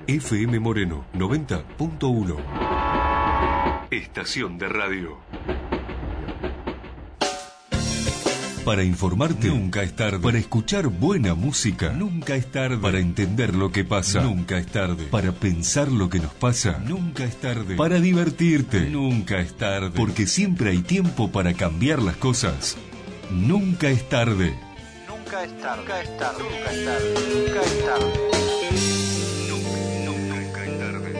FM Moreno 90.1. Estación de radio. Para informarte, nunca es tarde. Para escuchar buena música, nunca es tarde. Para entender lo que pasa, nunca es tarde. Para pensar lo que nos pasa, nunca es tarde. Para divertirte, nunca es tarde. Porque siempre hay tiempo para cambiar las cosas. Nunca es tarde. Nunca es tarde. Nunca es tarde. Nunca es tarde. Nunca es tarde. Nunca es tarde.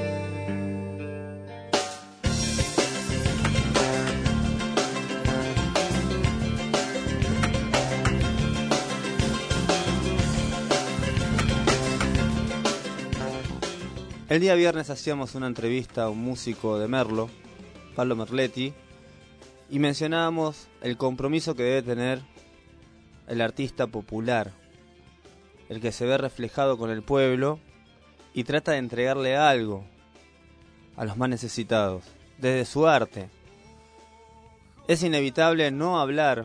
El día viernes hacíamos una entrevista a un músico de Merlo, Pablo Merletti, y mencionábamos el compromiso que debe tener el artista popular, el que se ve reflejado con el pueblo y trata de entregarle algo a los más necesitados, desde su arte. Es inevitable no hablar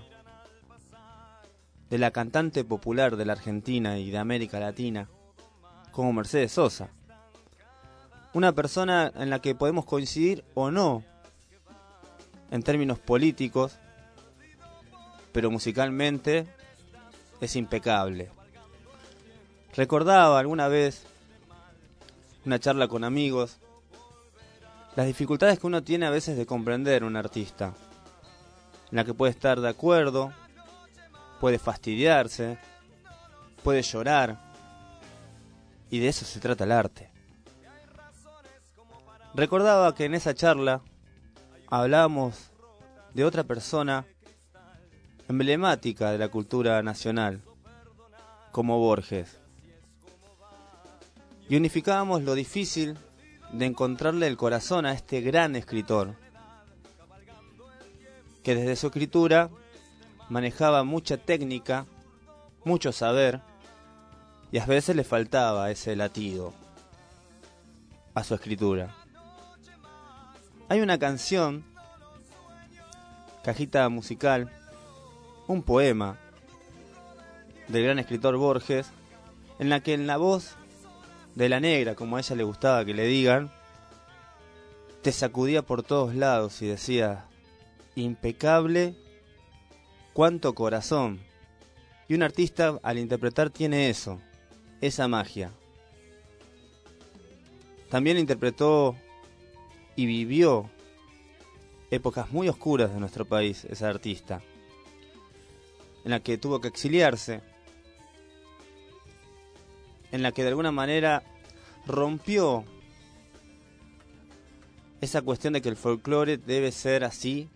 de la cantante popular de la Argentina y de América Latina, como Mercedes Sosa. Una persona en la que podemos coincidir o no en términos políticos, pero musicalmente es impecable. Recordaba alguna vez una charla con amigos las dificultades que uno tiene a veces de comprender un artista, en la que puede estar de acuerdo, puede fastidiarse, puede llorar, y de eso se trata el arte. Recordaba que en esa charla hablábamos de otra persona emblemática de la cultura nacional, como Borges. Y unificábamos lo difícil de encontrarle el corazón a este gran escritor, que desde su escritura manejaba mucha técnica, mucho saber, y a veces le faltaba ese latido a su escritura. Hay una canción, cajita musical, un poema del gran escritor Borges, en la que en la voz de la negra, como a ella le gustaba que le digan, te sacudía por todos lados y decía: impecable, cuánto corazón. Y un artista al interpretar tiene eso, esa magia. También interpretó y vivió épocas muy oscuras de nuestro país, esa artista, en la que tuvo que exiliarse, en la que de alguna manera rompió esa cuestión de que el folclore debe ser así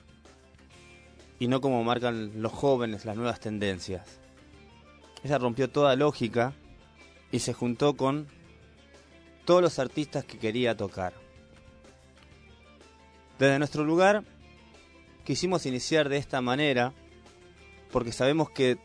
y no como marcan los jóvenes las nuevas tendencias. Ella rompió toda lógica y se juntó con todos los artistas que quería tocar. Desde nuestro lugar quisimos iniciar de esta manera porque sabemos que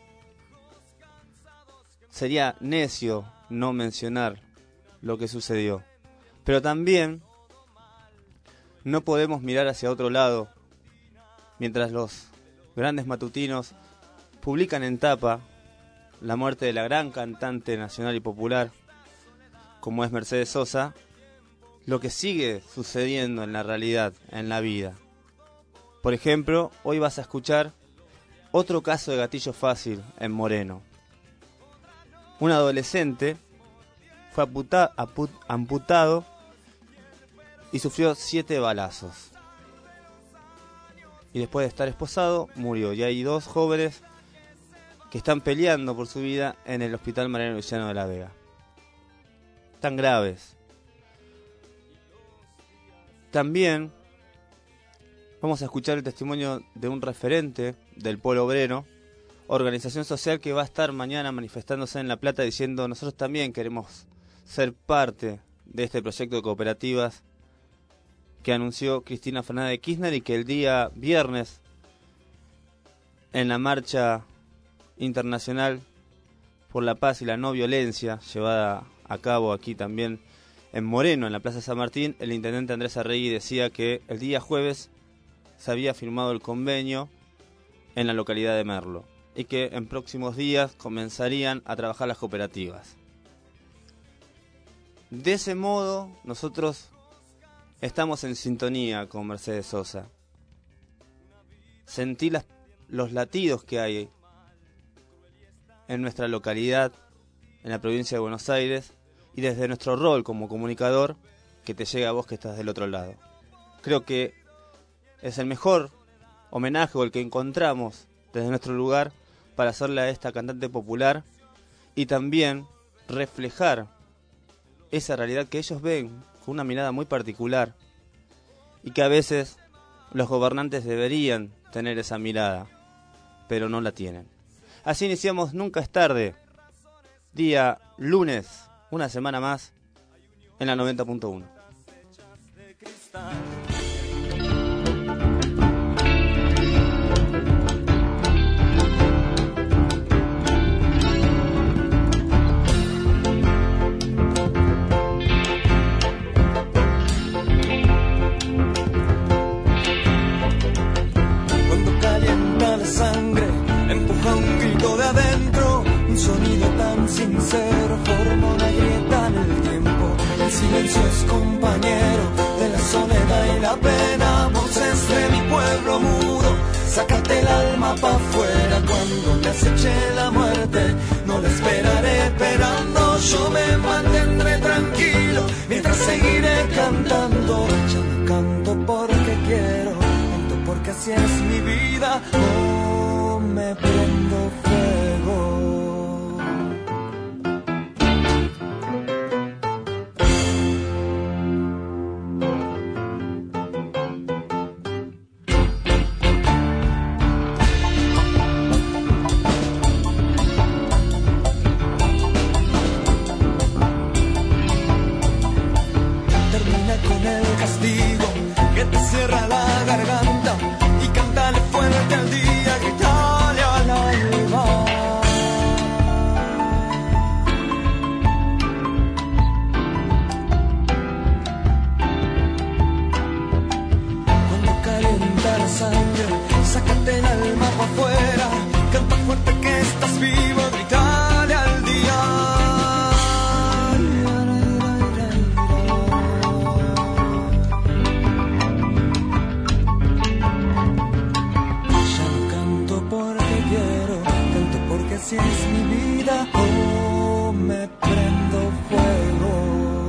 sería necio no mencionar lo que sucedió. Pero también no podemos mirar hacia otro lado mientras los grandes matutinos publican en tapa la muerte de la gran cantante nacional y popular como es Mercedes Sosa, lo que sigue sucediendo en la realidad, en la vida. Por ejemplo, hoy vas a escuchar otro caso de gatillo fácil en Moreno. Un adolescente fue amputado y sufrió 7 balazos. Y después de estar esposado, murió. Y hay 2 jóvenes que están peleando por su vida en el Hospital Mariano Luciano de la Vega. Tan graves. También vamos a escuchar el testimonio de un referente del Polo Obrero, organización social que va a estar mañana manifestándose en La Plata diciendo: nosotros también queremos ser parte de este proyecto de cooperativas que anunció Cristina Fernández de Kirchner y que el día viernes en la marcha internacional por la paz y la no violencia llevada a cabo aquí también en Moreno, en la Plaza San Martín, el intendente Andrés Arregui decía que el día jueves se había firmado el convenio en la localidad de Merlo y que en próximos días comenzarían a trabajar las cooperativas. De ese modo, nosotros estamos en sintonía con Mercedes Sosa. Sentí los latidos que hay en nuestra localidad, en la provincia de Buenos Aires, y desde nuestro rol como comunicador, que te llega a vos que estás del otro lado. Creo que es el mejor homenaje o el que encontramos desde nuestro lugar para hacerle a esta cantante popular y también reflejar esa realidad que ellos ven con una mirada muy particular y que a veces los gobernantes deberían tener esa mirada, pero no la tienen. Así iniciamos Nunca es tarde, día lunes, una semana más, en la 90.1. Cuando calienta la sangre, empuja un grito de adentro, un sonido tan sincero forma una grieta en el tiempo. El silencio es compañero de la soledad y la pena, voces de mi pueblo mudo. Sácate el alma pa' afuera cuando te aceche la muerte. No la esperaré esperando, yo me mantendré tranquilo mientras seguiré cantando. Ya no canto porque quiero, canto porque así es mi vida. Oh, me prendo fuego. Con el castigo que te cierra la garganta y cántale fuerte al día, gritale al alba. Cuando calienta la sangre, sácate el alma pa' afuera, canta fuerte que estás vivo, gritale al día. Si es mi vida, oh, me prendo fuego.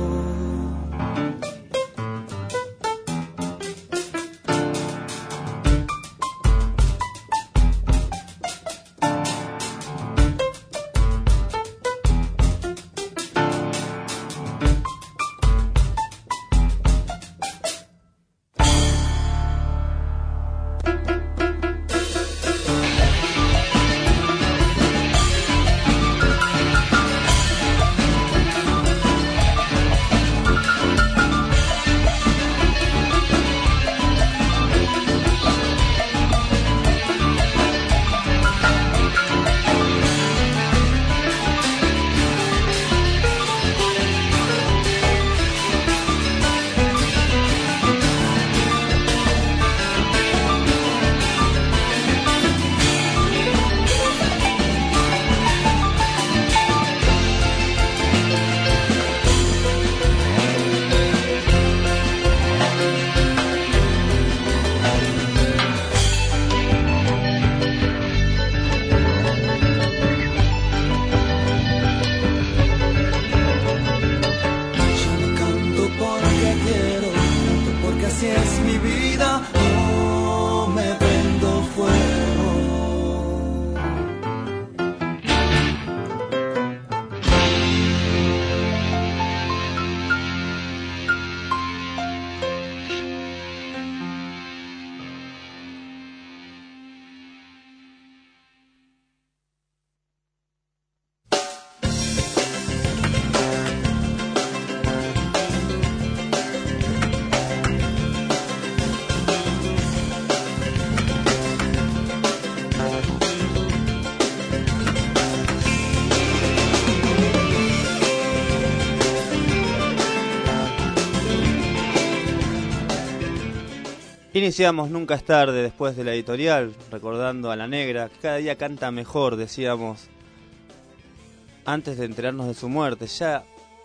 Iniciamos Nunca es tarde después de la editorial, recordando a La Negra, que cada día canta mejor, decíamos, antes de enterarnos de su muerte. Ya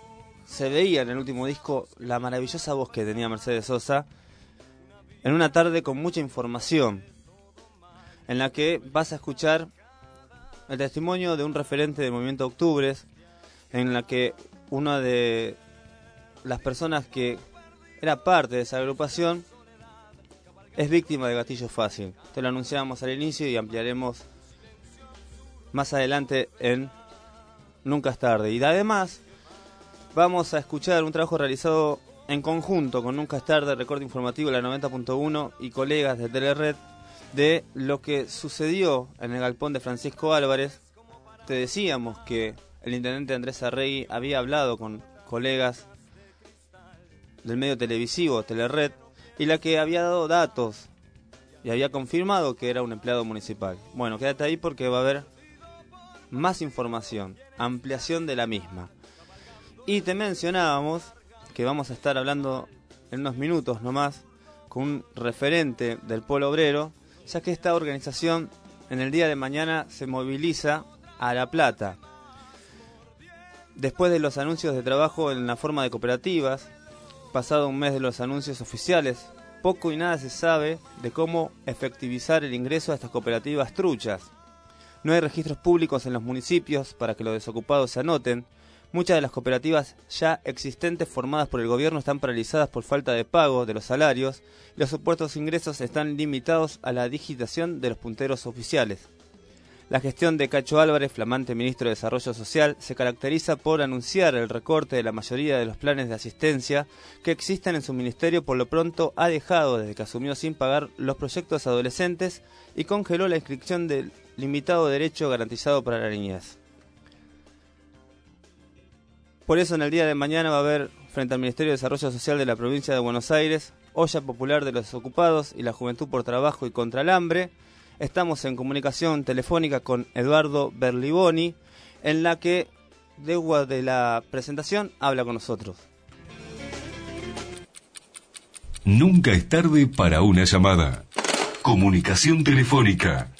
se veía en el último disco la maravillosa voz que tenía Mercedes Sosa, en una tarde con mucha información, en la que vas a escuchar el testimonio de un referente del movimiento Octubres, en la que una de las personas que era parte de esa agrupación es víctima de gatillo fácil. Te lo anunciábamos al inicio y ampliaremos más adelante en Nunca es tarde. Y además vamos a escuchar un trabajo realizado en conjunto con Nunca es tarde, Recorte Informativo, la 90.1 y colegas de Telered, de lo que sucedió en el galpón de Francisco Álvarez. Te decíamos que el intendente Andrés Arregui había hablado con colegas del medio televisivo Telered y la que había dado datos y había confirmado que era un empleado municipal. Bueno, quédate ahí porque va a haber más información, ampliación de la misma. Y te mencionábamos que vamos a estar hablando en unos minutos nomás con un referente del Polo Obrero, ya que esta organización en el día de mañana se moviliza a La Plata. Después de los anuncios de trabajo en la forma de cooperativas, pasado un mes de los anuncios oficiales, poco y nada se sabe de cómo efectivizar el ingreso a estas cooperativas truchas. No hay registros públicos en los municipios para que los desocupados se anoten. Muchas de las cooperativas ya existentes formadas por el gobierno están paralizadas por falta de pago de los salarios y los supuestos ingresos están limitados a la digitación de los punteros oficiales. La gestión de Cacho Álvarez, flamante ministro de Desarrollo Social, se caracteriza por anunciar el recorte de la mayoría de los planes de asistencia que existen en su ministerio. Por lo pronto ha dejado, desde que asumió, sin pagar los proyectos adolescentes y congeló la inscripción del limitado derecho garantizado para la niñez. Por eso en el día de mañana va a haber, frente al Ministerio de Desarrollo Social de la provincia de Buenos Aires, olla popular de los desocupados y la juventud por trabajo y contra el hambre. Estamos en comunicación telefónica con Eduardo Berliboni, en la que, después de la presentación, habla con nosotros. Nunca es tarde para una llamada. Comunicación telefónica.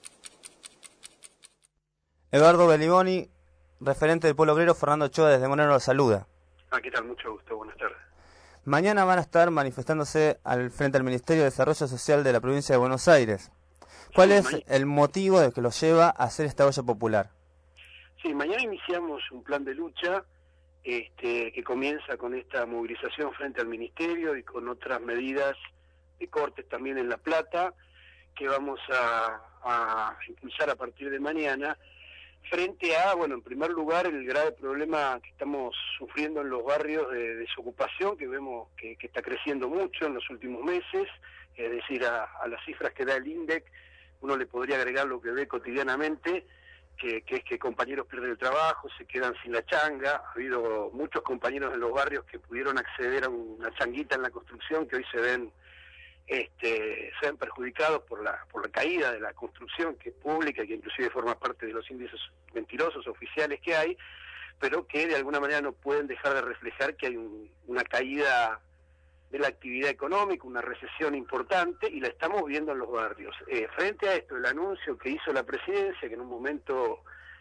Eduardo Berliboni, referente del Polo Obrero. Fernando Ochoa desde Moreno lo saluda. ¿Qué tal? Mucho gusto, buenas tardes. Mañana van a estar manifestándose frente al Ministerio de Desarrollo Social de la provincia de Buenos Aires. ¿Cuál es el motivo de que los lleva a hacer esta olla popular? Sí, mañana iniciamos un plan de lucha que comienza con esta movilización frente al Ministerio y con otras medidas de cortes también en La Plata, que vamos a impulsar a partir de mañana, frente a, bueno, en primer lugar, el grave problema que estamos sufriendo en los barrios de desocupación, que vemos que está creciendo mucho en los últimos meses, es decir, a las cifras que da el INDEC, uno le podría agregar lo que ve cotidianamente, que es que compañeros pierden el trabajo, se quedan sin la changa. Ha habido muchos compañeros en los barrios que pudieron acceder a una changuita en la construcción, que hoy se ven perjudicados por la caída de la construcción, que es pública y que inclusive forma parte de los índices mentirosos oficiales que hay, pero que de alguna manera no pueden dejar de reflejar que hay una caída de la actividad económica, una recesión importante, y la estamos viendo en los barrios. Frente a esto, el anuncio que hizo la presidencia, que en un momento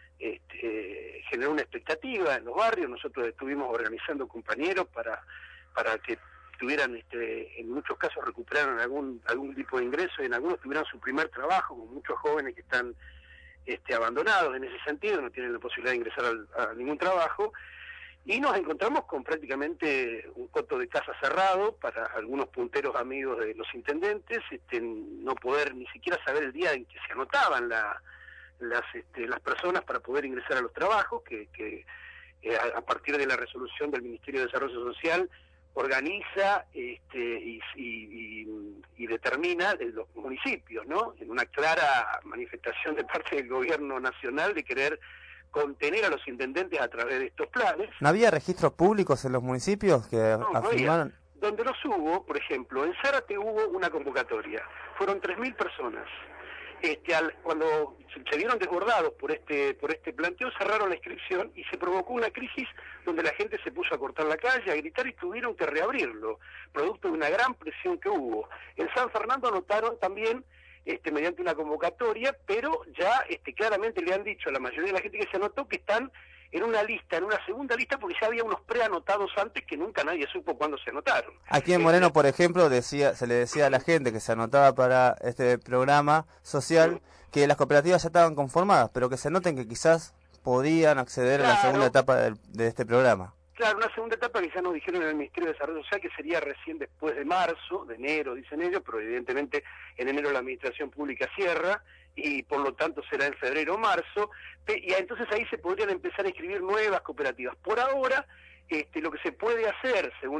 generó una expectativa en los barrios, nosotros estuvimos organizando compañeros para que tuvieran, en muchos casos recuperaran algún tipo de ingreso, y en algunos tuvieran su primer trabajo, con muchos jóvenes que están abandonados en ese sentido, no tienen la posibilidad de ingresar a ningún trabajo. Y nos encontramos con prácticamente un coto de casa cerrado para algunos punteros amigos de los intendentes, no poder ni siquiera saber el día en que se anotaban las personas para poder ingresar a los trabajos, que a partir de la resolución del Ministerio de Desarrollo Social organiza y determina en los municipios, ¿no? En una clara manifestación de parte del gobierno nacional de querer contener a los intendentes a través de estos planes. ¿No había registros públicos en los municipios que afirmaron? No, donde los hubo, por ejemplo, en Zárate hubo una convocatoria, fueron 3.000 personas. Cuando se vieron desbordados por este planteo, cerraron la inscripción y se provocó una crisis donde la gente se puso a cortar la calle, a gritar, y tuvieron que reabrirlo, producto de una gran presión que hubo. En San Fernando anotaron también mediante una convocatoria, pero ya claramente le han dicho a la mayoría de la gente que se anotó que están en una lista, en una segunda lista, porque ya había unos preanotados antes que nunca nadie supo cuándo se anotaron. Aquí en Moreno, por ejemplo, se le decía a la gente que se anotaba para este programa social que las cooperativas ya estaban conformadas, pero que se noten que quizás podían acceder a la segunda etapa de este programa. Claro, una segunda etapa que ya nos dijeron en el Ministerio de Desarrollo Social que sería recién después de marzo, de enero, dicen ellos, pero evidentemente en enero la Administración Pública cierra y por lo tanto será en febrero o marzo, y entonces ahí se podrían empezar a inscribir nuevas cooperativas. Por ahora, lo que se puede hacer, según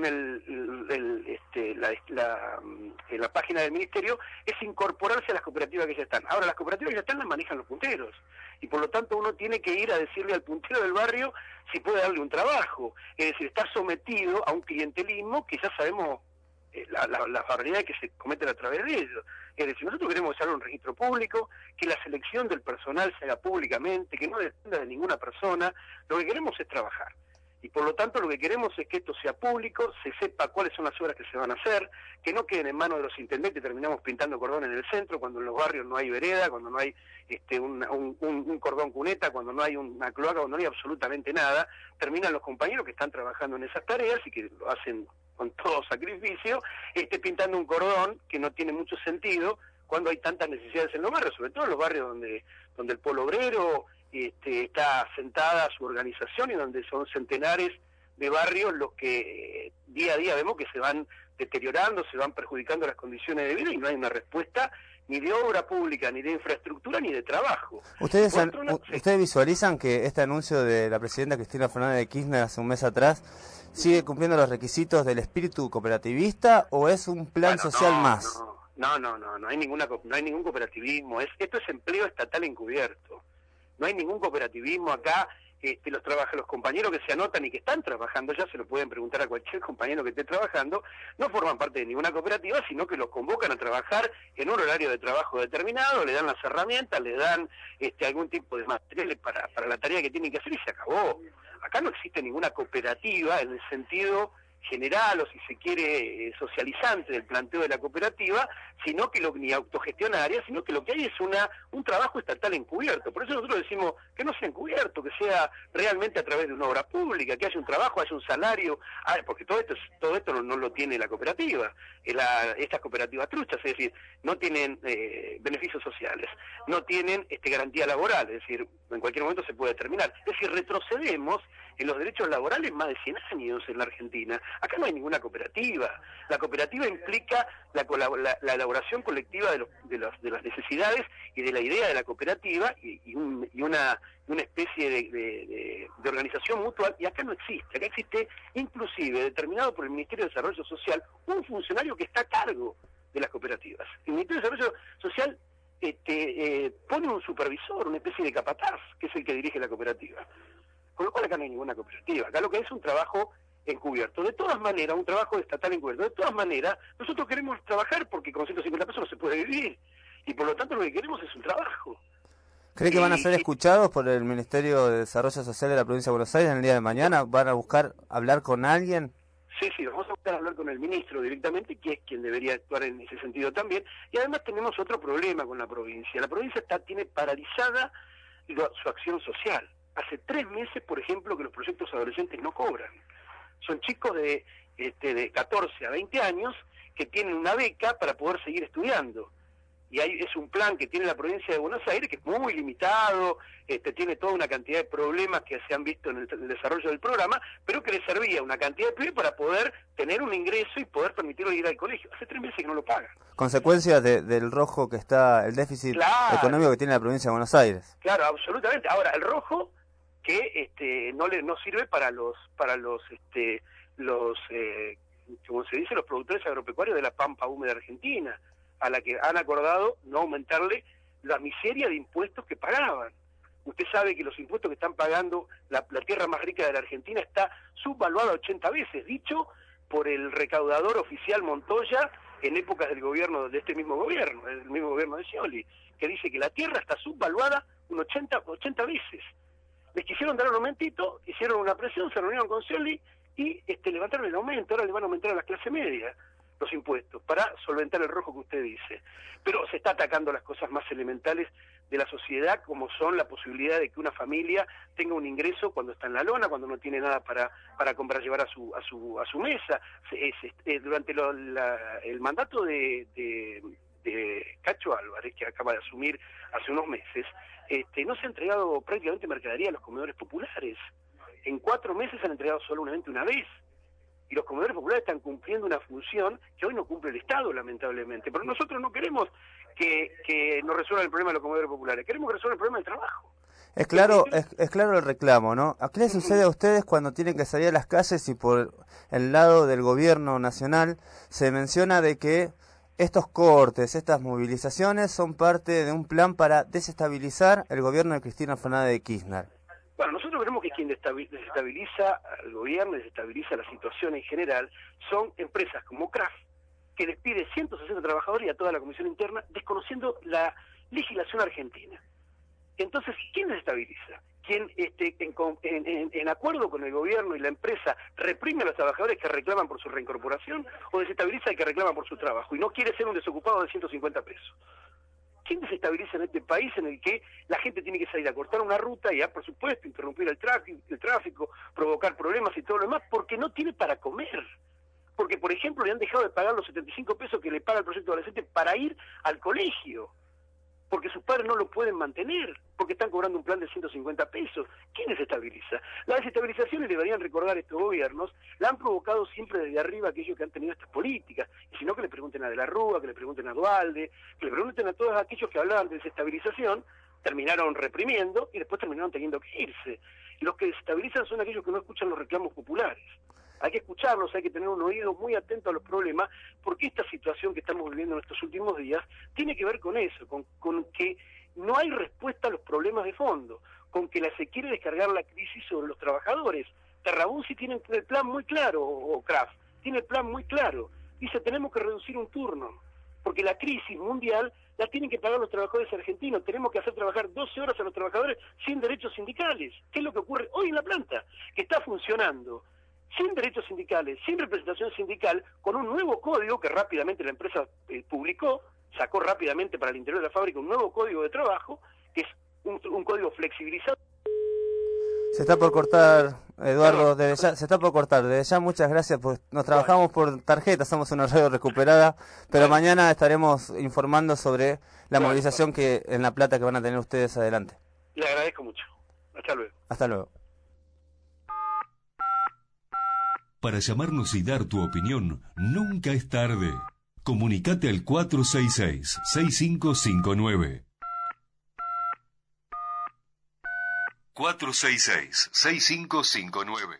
la página del Ministerio, es incorporarse a las cooperativas que ya están. Ahora, las cooperativas que ya están las manejan los punteros, y por lo tanto uno tiene que ir a decirle al puntero del barrio si puede darle un trabajo. Es decir, está sometido a un clientelismo que ya sabemos las barbaridades que se cometen a través de ellos. Es decir, nosotros queremos hacer un registro público, que la selección del personal se haga públicamente, que no dependa de ninguna persona. Lo que queremos es trabajar. Y por lo tanto lo que queremos es que esto sea público, se sepa cuáles son las obras que se van a hacer, que no queden en manos de los intendentes, terminamos pintando cordón en el centro, cuando en los barrios no hay vereda, cuando no hay un cordón cuneta, cuando no hay una cloaca, cuando no hay absolutamente nada, terminan los compañeros que están trabajando en esas tareas y que lo hacen con todo sacrificio, pintando un cordón que no tiene mucho sentido cuando hay tantas necesidades en los barrios, sobre todo en los barrios donde el polo obrero está sentada su organización y donde son centenares de barrios los que día a día vemos que se van deteriorando, se van perjudicando las condiciones de vida y no hay una respuesta ni de obra pública, ni de infraestructura, ni de trabajo. ¿Ustedes visualizan que este anuncio de la presidenta Cristina Fernández de Kirchner hace un mes atrás sigue cumpliendo los requisitos del espíritu cooperativista o es un plan social más? No hay ningún cooperativismo. Esto es empleo estatal encubierto. No hay ningún cooperativismo acá. Los compañeros que se anotan y que están trabajando, ya se lo pueden preguntar a cualquier compañero que esté trabajando, no forman parte de ninguna cooperativa, sino que los convocan a trabajar en un horario de trabajo determinado, le dan las herramientas, le dan algún tipo de materiales para la tarea que tienen que hacer y se acabó. Acá no existe ninguna cooperativa en el sentido general o si se quiere socializante del planteo de la cooperativa, sino que ni autogestionaria, sino que lo que hay es un trabajo estatal encubierto. Por eso nosotros decimos que no sea encubierto, que sea realmente a través de una obra pública, que haya un trabajo, haya un salario, porque todo esto no lo tiene la cooperativa, estas cooperativas truchas, es decir, no tienen beneficios sociales, no tienen garantía laboral, es decir, en cualquier momento se puede terminar. Es decir, retrocedemos en los derechos laborales más de 100 años en la Argentina. Acá no hay ninguna cooperativa. La cooperativa implica la elaboración colectiva de las necesidades y de la idea de la cooperativa y una especie de organización mutual, y acá no existe. Acá existe, inclusive, determinado por el Ministerio de Desarrollo Social, un funcionario que está a cargo de las cooperativas. El Ministerio de Desarrollo Social pone un supervisor, una especie de capataz, que es el que dirige la cooperativa. Con lo cual acá no hay ninguna cooperativa. Acá lo que es un trabajo encubierto. De todas maneras, un trabajo estatal encubierto. De todas maneras, nosotros queremos trabajar porque con 150 pesos no se puede vivir. Y por lo tanto lo que queremos es un trabajo. ¿Cree que van a ser escuchados por el Ministerio de Desarrollo Social de la Provincia de Buenos Aires en el día de mañana? ¿Van a buscar hablar con alguien? Sí, vamos a buscar hablar con el ministro directamente, que es quien debería actuar en ese sentido también. Y además tenemos otro problema con la provincia. La provincia tiene paralizada su acción social. Hace 3 meses, por ejemplo, que los proyectos adolescentes no cobran. Son chicos de 14 a 20 años que tienen una beca para poder seguir estudiando. Y es un plan que tiene la provincia de Buenos Aires que es muy limitado, tiene toda una cantidad de problemas que se han visto en el desarrollo del programa, pero que le servía una cantidad de pibes para poder tener un ingreso y poder permitirlo ir al colegio. Hace 3 meses que no lo pagan. Consecuencias del rojo que está, el déficit económico que tiene la provincia de Buenos Aires. Claro, absolutamente. Ahora, el rojo que no sirve para los como se dice, los productores agropecuarios de la pampa húmeda argentina, a la que han acordado no aumentarle la miseria de impuestos que pagaban. Usted sabe que los impuestos que están pagando la tierra más rica de la Argentina está subvaluada 80 veces, dicho por el recaudador oficial Montoya en épocas del gobierno, de este mismo gobierno, el mismo gobierno de Scioli, que dice que la tierra está subvaluada un 80 veces. Les quisieron dar un aumentito, hicieron una presión, se reunieron con Scioli y levantaron el aumento. Ahora le van a aumentar a la clase media los impuestos para solventar el rojo que usted dice. Pero se está atacando las cosas más elementales de la sociedad, como son la posibilidad de que una familia tenga un ingreso cuando está en la lona, cuando no tiene nada para comprar, llevar a su mesa. Durante el mandato de Cacho Álvarez, que acaba de asumir hace unos meses, no se ha entregado prácticamente mercadería a los comedores populares. En 4 meses se han entregado solamente una vez. Y los comedores populares están cumpliendo una función que hoy no cumple el Estado, lamentablemente. Pero nosotros no queremos que nos resuelva el problema de los comedores populares, queremos que resuelva el problema del trabajo. Es claro el reclamo, ¿no? ¿A qué les sucede a ustedes cuando tienen que salir a las calles y por el lado del gobierno nacional se menciona de que estos cortes, estas movilizaciones son parte de un plan para desestabilizar el gobierno de Cristina Fernández de Kirchner? Bueno, nosotros creemos que quien desestabiliza al gobierno, desestabiliza la situación en general, son empresas como Kraft, que despide 160 trabajadores y a toda la comisión interna, desconociendo la legislación argentina. Entonces, ¿quién desestabiliza? ¿Quién en acuerdo con el gobierno y la empresa reprime a los trabajadores que reclaman por su reincorporación, o desestabiliza al que reclama por su trabajo y no quiere ser un desocupado de 150 pesos? ¿Quién desestabiliza en este país en el que la gente tiene que salir a cortar una ruta y, por supuesto, interrumpir el tráfico, provocar problemas y todo lo demás, porque no tiene para comer? Porque, por ejemplo, le han dejado de pagar los 75 pesos que le paga el proyecto adolescente para ir al colegio, porque sus padres no lo pueden mantener, porque están cobrando un plan de 150 pesos. ¿Quién desestabiliza? Las desestabilizaciones, deberían recordar estos gobiernos, la han provocado siempre desde arriba aquellos que han tenido estas políticas, y si no, que le pregunten a De la Rúa, que le pregunten a Duhalde, que le pregunten a todos aquellos que hablaban de desestabilización, terminaron reprimiendo y después terminaron teniendo que irse. Y los que desestabilizan son aquellos que no escuchan los reclamos populares. Hay que escucharlos, hay que tener un oído muy atento a los problemas, porque esta situación que estamos viviendo en estos últimos días tiene que ver con eso, con que no hay respuesta a los problemas de fondo, con que se quiere descargar la crisis sobre los trabajadores. Terrabuzzi tiene el plan muy claro, o Kraft, tiene el plan muy claro. Dice, tenemos que reducir un turno, porque la crisis mundial la tienen que pagar los trabajadores argentinos. Tenemos que hacer trabajar 12 horas a los trabajadores sin derechos sindicales. ¿Qué es lo que ocurre hoy en la planta? Que está funcionando sin derechos sindicales, sin representación sindical, con un nuevo código que rápidamente la empresa publicó, sacó rápidamente para el interior de la fábrica un nuevo código de trabajo, que es un código flexibilizado. Se está por cortar, Eduardo, desde ya, se está por cortar. Desde ya, muchas gracias, pues nos trabajamos por tarjeta, somos una radio recuperada, pero mañana estaremos informando sobre la movilización que en La Plata que van a tener ustedes adelante. Le agradezco mucho. Hasta luego. Hasta luego. Para llamarnos y dar tu opinión, nunca es tarde. Comunicate al 466-6559. 466-6559.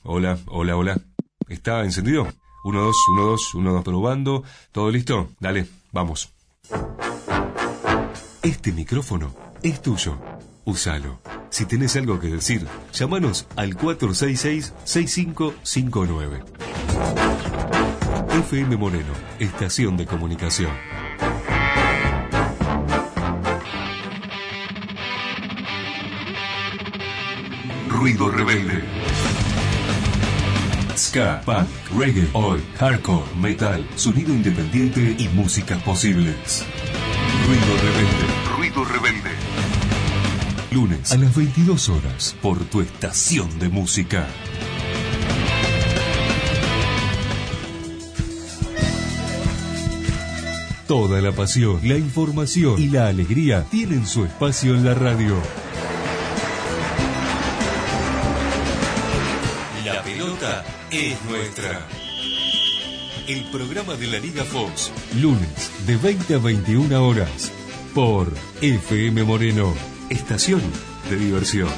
Hola. ¿Está encendido? 1, 2, 1, 2, 1, 2, probando. ¿Todo listo? Dale, vamos. Este micrófono es tuyo. Úsalo. Si tenés algo que decir, llámanos al 466-6559. FM Moreno, estación de comunicación. Ruido rebelde. Ska, punk, reggae, oi, hardcore, metal, sonido independiente y músicas posibles. Ruido rebelde. Lunes a las 22 horas por tu estación de música. Toda la pasión, la información y la alegría tienen su espacio en la radio. La pelota es nuestra. El programa de la Liga Fox, lunes de 20 a 21 horas, por FM Moreno, estación de diversión.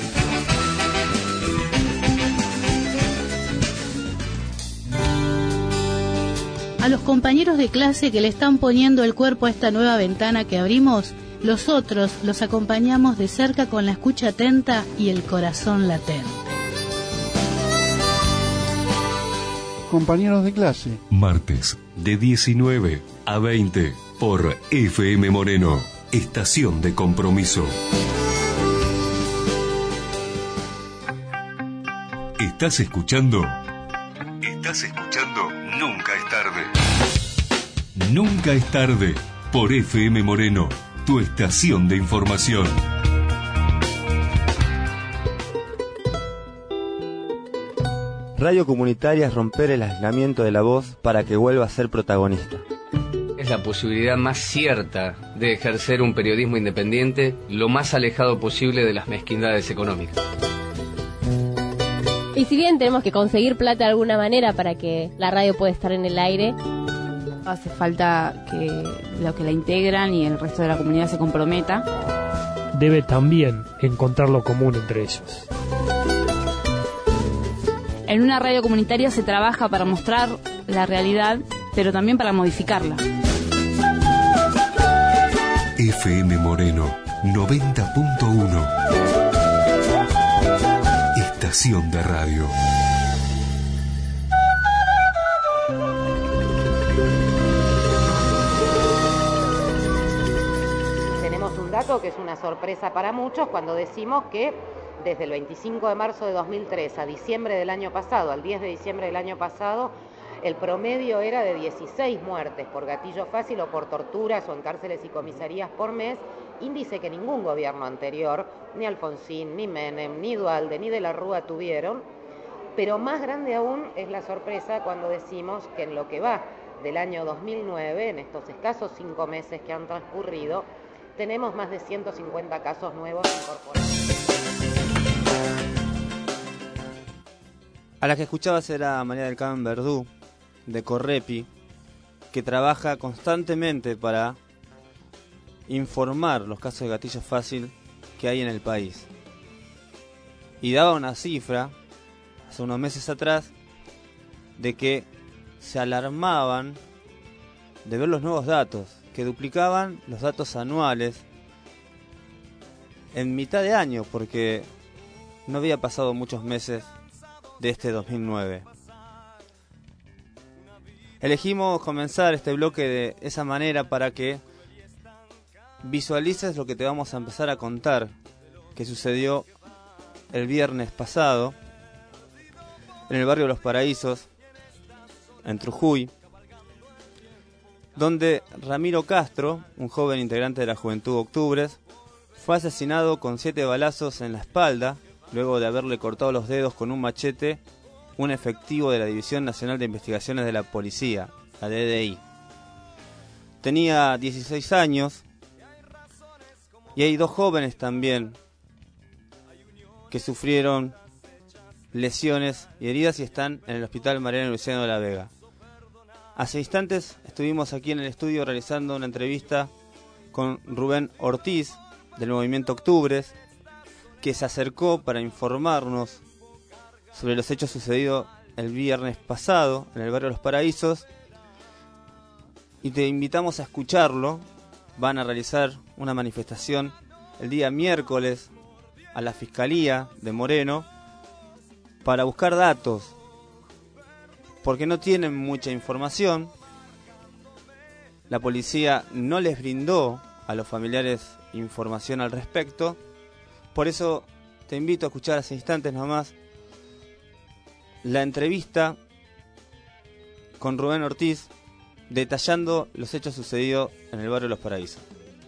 A los compañeros de clase que le están poniendo el cuerpo a esta nueva ventana que abrimos, los otros los acompañamos de cerca con la escucha atenta y el corazón latente. Compañeros de clase. Martes, de 19 a 20, por FM Moreno, estación de compromiso. ¿Estás escuchando? Nunca es tarde. Nunca es tarde, por FM Moreno, tu estación de información. Radio comunitaria es romper el aislamiento de la voz para que vuelva a ser protagonista. Es la posibilidad más cierta de ejercer un periodismo independiente lo más alejado posible de las mezquindades económicas. Y si bien tenemos que conseguir plata de alguna manera para que la radio pueda estar en el aire, hace falta que los que la integran y el resto de la comunidad se comprometa. Debe también encontrar lo común entre ellos. En una radio comunitaria se trabaja para mostrar la realidad, pero también para modificarla. FM Moreno 90.1, estación de radio. Tenemos un dato que es una sorpresa para muchos cuando decimos que desde el 25 de marzo de 2003 a diciembre del año pasado, al 10 de diciembre del año pasado, el promedio era de 16 muertes por gatillo fácil o por torturas o en cárceles y comisarías por mes, índice que ningún gobierno anterior, ni Alfonsín, ni Menem, ni Duhalde, ni de la Rúa tuvieron. Pero más grande aún es la sorpresa cuando decimos que en lo que va del año 2009, en estos escasos 5 meses que han transcurrido, tenemos más de 150 casos nuevos incorporados. A la que escuchabas era María del Carmen Verdú, de Correpi, que trabaja constantemente para informar los casos de gatillo fácil que hay en el país. Y daba una cifra, hace unos meses atrás, de que se alarmaban de ver los nuevos datos, que duplicaban los datos anuales en mitad de año, porque no había pasado muchos meses de este 2009. Elegimos comenzar este bloque de esa manera para que visualices lo que te vamos a empezar a contar, que sucedió el viernes pasado en el barrio Los Paraísos, en Trujuy, donde Ramiro Castro, un joven integrante de la Juventud Octubres, fue asesinado con 7 balazos en la espalda, luego de haberle cortado los dedos con un machete un efectivo de la División Nacional de Investigaciones de la Policía, la DDI. Tenía 16 años y hay 2 jóvenes también que sufrieron lesiones y heridas y están en el Hospital Mariano Luciano de la Vega. Hace instantes estuvimos aquí en el estudio realizando una entrevista con Rubén Ortiz del Movimiento Octubres, que se acercó para informarnos sobre los hechos sucedidos el viernes pasado en el barrio Los Paraísos y te invitamos a escucharlo. Van a realizar una manifestación el día miércoles a la Fiscalía de Moreno para buscar datos, porque no tienen mucha información. La policía no les brindó a los familiares información al respecto. Por eso te invito a escuchar hace instantes nomás la entrevista con Rubén Ortiz detallando los hechos sucedidos en el barrio Los Paraísos.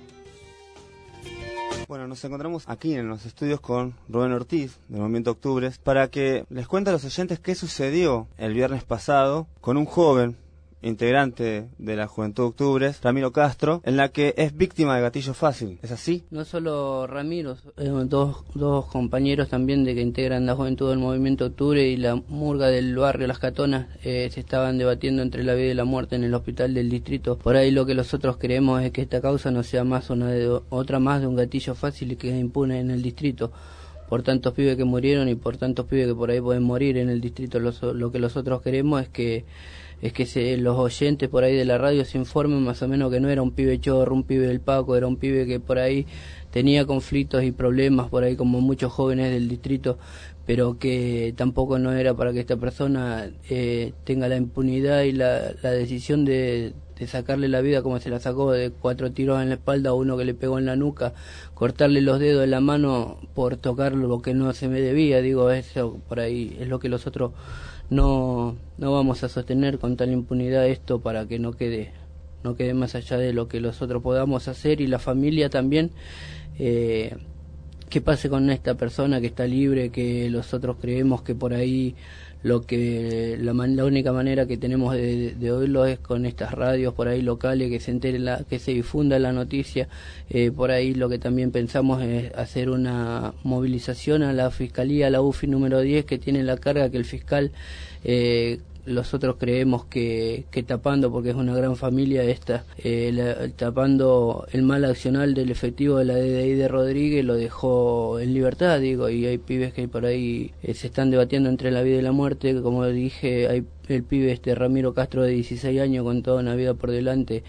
Bueno, nos encontramos aquí en los estudios con Rubén Ortiz del Movimiento Octubres para que les cuente a los oyentes qué sucedió el viernes pasado con un joven integrante de la Juventud Octubres, Ramiro Castro, en la que es víctima de gatillo fácil. ¿Es así? No solo Ramiro, dos compañeros también de que integran la Juventud del Movimiento Octubre y la murga del barrio Las Catonas se estaban debatiendo entre la vida y la muerte en el hospital del distrito. Por ahí lo que nosotros creemos es que esta causa no sea más otra más de un gatillo fácil que impune en el distrito. Por tantos pibes que murieron y por tantos pibes que por ahí pueden morir en el distrito, lo que nosotros queremos es que los oyentes por ahí de la radio se informen más o menos que no era un pibe chorro, un pibe del Paco, era un pibe que por ahí tenía conflictos y problemas por ahí como muchos jóvenes del distrito, pero que tampoco no era para que esta persona tenga la impunidad y la decisión de sacarle la vida como se la sacó, de 4 tiros en la espalda, uno que le pegó en la nuca, cortarle los dedos de la mano por tocar lo que no se me debía. Digo, eso por ahí es lo que nosotros no vamos a sostener con tal impunidad esto, para que no quede más allá de lo que nosotros podamos hacer, y la familia también, qué pase con esta persona que está libre, que nosotros creemos que por ahí la única manera que tenemos de oírlo es con estas radios por ahí locales, que se entere, que se difunda la noticia. Por ahí lo que también pensamos es hacer una movilización a la Fiscalía, a la UFI número 10, que tiene la carga que el fiscal, nosotros creemos que tapando, porque es una gran familia esta, tapando el mal accional del efectivo de la DDI de Rodríguez, lo dejó en libertad, digo, y hay pibes que por ahí se están debatiendo entre la vida y la muerte. Como dije, hay el pibe Ramiro Castro de 16 años con toda una vida por delante,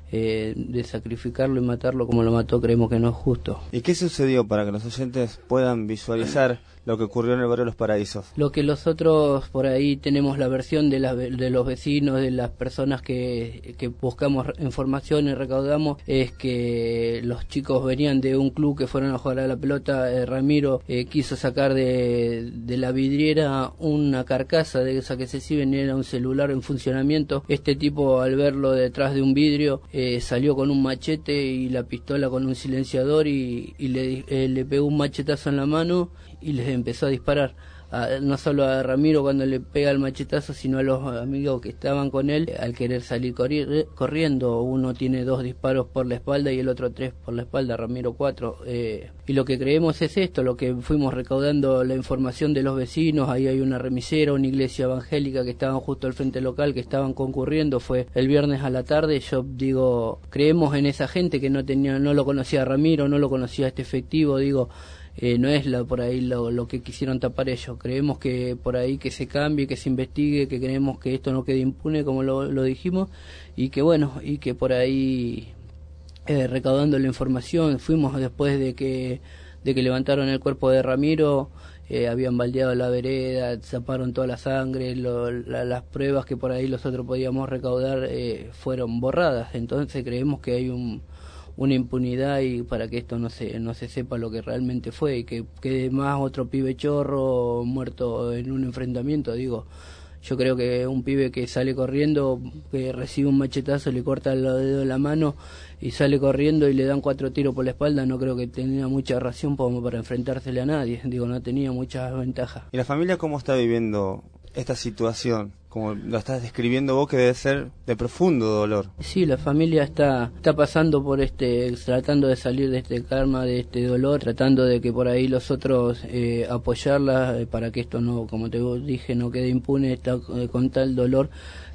de sacrificarlo y matarlo como lo mató, creemos que no es justo. ¿Y qué sucedió para que los oyentes puedan visualizar lo que ocurrió en el barrio Los Paraísos? Lo que nosotros por ahí tenemos la versión de los vecinos, de las personas que buscamos información y recaudamos, es que los chicos venían de un club que fueron a jugar a la pelota. Ramiro quiso sacar de la vidriera una carcasa de esa que se exhiben, era un celular en funcionamiento. Este tipo, al verlo detrás de un vidrio, salió con un machete y la pistola con un silenciador y le pegó un machetazo en la mano y les empezó a disparar. No solo a Ramiro cuando le pega el machetazo, sino a los amigos que estaban con él al querer salir corriendo. Uno tiene 2 disparos por la espalda y el otro 3 por la espalda, Ramiro 4. Y lo que creemos es esto, lo que fuimos recaudando la información de los vecinos. Ahí hay una remisera, una iglesia evangélica que estaban justo al frente local, que estaban concurriendo. Fue el viernes a la tarde. Yo digo, creemos en esa gente que no lo conocía a Ramiro, no lo conocía a este efectivo, digo. No es por ahí lo que quisieron tapar ellos. Creemos que por ahí que se cambie, que se investigue, que queremos que esto no quede impune, como lo dijimos, y que bueno, y que por ahí recaudando la información, fuimos después de que levantaron el cuerpo de Ramiro, habían baldeado la vereda, taparon toda la sangre, las pruebas que por ahí nosotros podíamos recaudar fueron borradas. Entonces creemos que hay una impunidad, y para que esto no se sepa lo que realmente fue, y que quede más otro pibe chorro muerto en un enfrentamiento. Digo, yo creo que un pibe que sale corriendo, que recibe un machetazo, le corta el dedo de la mano y sale corriendo y le dan 4 tiros por la espalda, no creo que tenía mucha razón como para enfrentársele a nadie. Digo, no tenía mucha ventaja. ¿Y la familia cómo está viviendo esta situación? Como lo estás describiendo vos, que debe ser de profundo dolor. Sí, la familia está pasando por tratando de salir de este karma, de este dolor, tratando de que por ahí los otros apoyarla para que esto no, como te dije, no quede impune, está con tal dolor.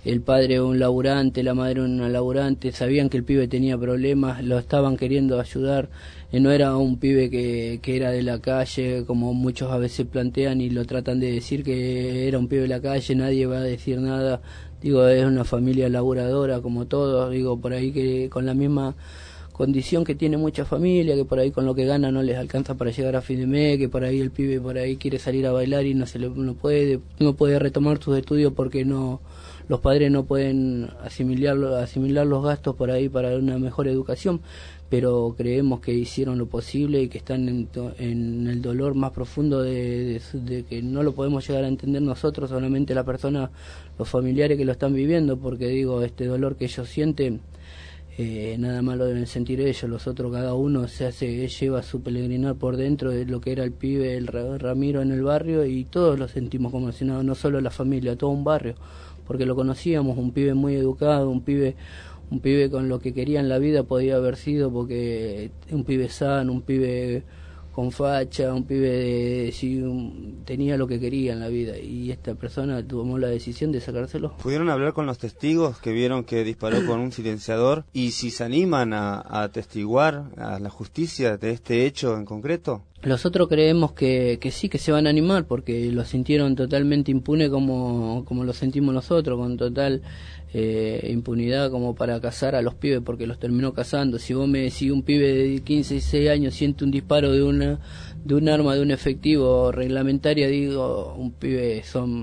el padre un laburante, la madre una laburante, sabían que el pibe tenía problemas, lo estaban queriendo ayudar, no era un pibe que era de la calle, como muchos a veces plantean y lo tratan de decir que era un pibe de la calle, nadie va a decir nada, digo, es una familia laburadora como todos, digo, por ahí que con la misma condición que tiene mucha familia, que por ahí con lo que gana no les alcanza para llegar a fin de mes, que por ahí el pibe por ahí quiere salir a bailar y no puede retomar sus estudios porque los padres no pueden asimilar los gastos por ahí para una mejor educación, pero creemos que hicieron lo posible y que están en el dolor más profundo de que no lo podemos llegar a entender nosotros, solamente la persona, los familiares que lo están viviendo, porque digo, este dolor que ellos sienten, nada más lo deben sentir ellos, los otros cada uno lleva su peregrinar por dentro de lo que era el pibe, el Ramiro en el barrio, y todos lo sentimos conmocionados, no solo la familia, todo un barrio, porque lo conocíamos, un pibe muy educado, un pibe con lo que quería en la vida podía haber sido, porque un pibe sano, un pibe con facha, un pibe tenía lo que quería en la vida, y esta persona tomó la decisión de sacárselo. ¿Pudieron hablar con los testigos que vieron que disparó con un silenciador? ¿Y si se animan a atestiguar a la justicia de este hecho en concreto? Nosotros creemos que sí, que se van a animar, porque lo sintieron totalmente impune como lo sentimos nosotros, con total impunidad como para cazar a los pibes, porque los terminó cazando. Si vos me decís un pibe de 15, 16 años siente un disparo de un arma, de un efectivo reglamentaria, digo, un pibe son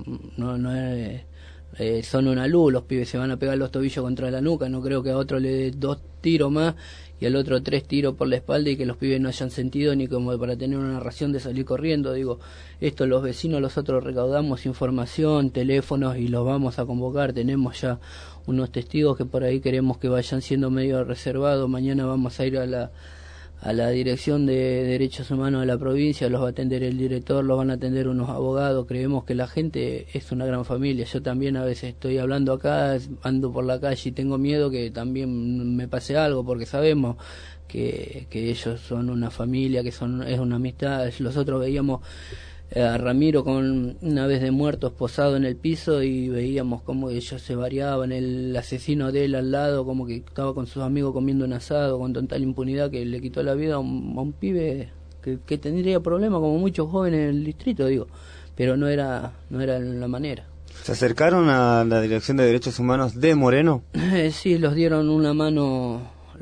una luz, los pibes se van a pegar los tobillos contra la nuca, no creo que a otro le dé 2 tiros más y al otro 3 tiros por la espalda y que los pibes no hayan sentido ni como para tener una ración de salir corriendo. Digo, esto los vecinos, nosotros recaudamos información, teléfonos y los vamos a convocar. Tenemos ya unos testigos que por ahí queremos que vayan siendo medio reservados. Mañana vamos a ir a la Dirección de Derechos Humanos de la provincia, los va a atender el director, los van a atender unos abogados. Creemos que la gente es una gran familia. Yo también a veces estoy hablando acá, ando por la calle y tengo miedo que también me pase algo, porque sabemos que ellos son una familia, que es una amistad. Nosotros veíamos a Ramiro con una vez de muerto posado en el piso y veíamos cómo ellos se variaban, el asesino de él al lado como que estaba con sus amigos comiendo un asado con total impunidad, que le quitó la vida a un pibe que tendría problemas como muchos jóvenes en el distrito, digo, pero no era la manera. ¿Se acercaron a la Dirección de Derechos Humanos de Moreno? Sí, los dieron una mano,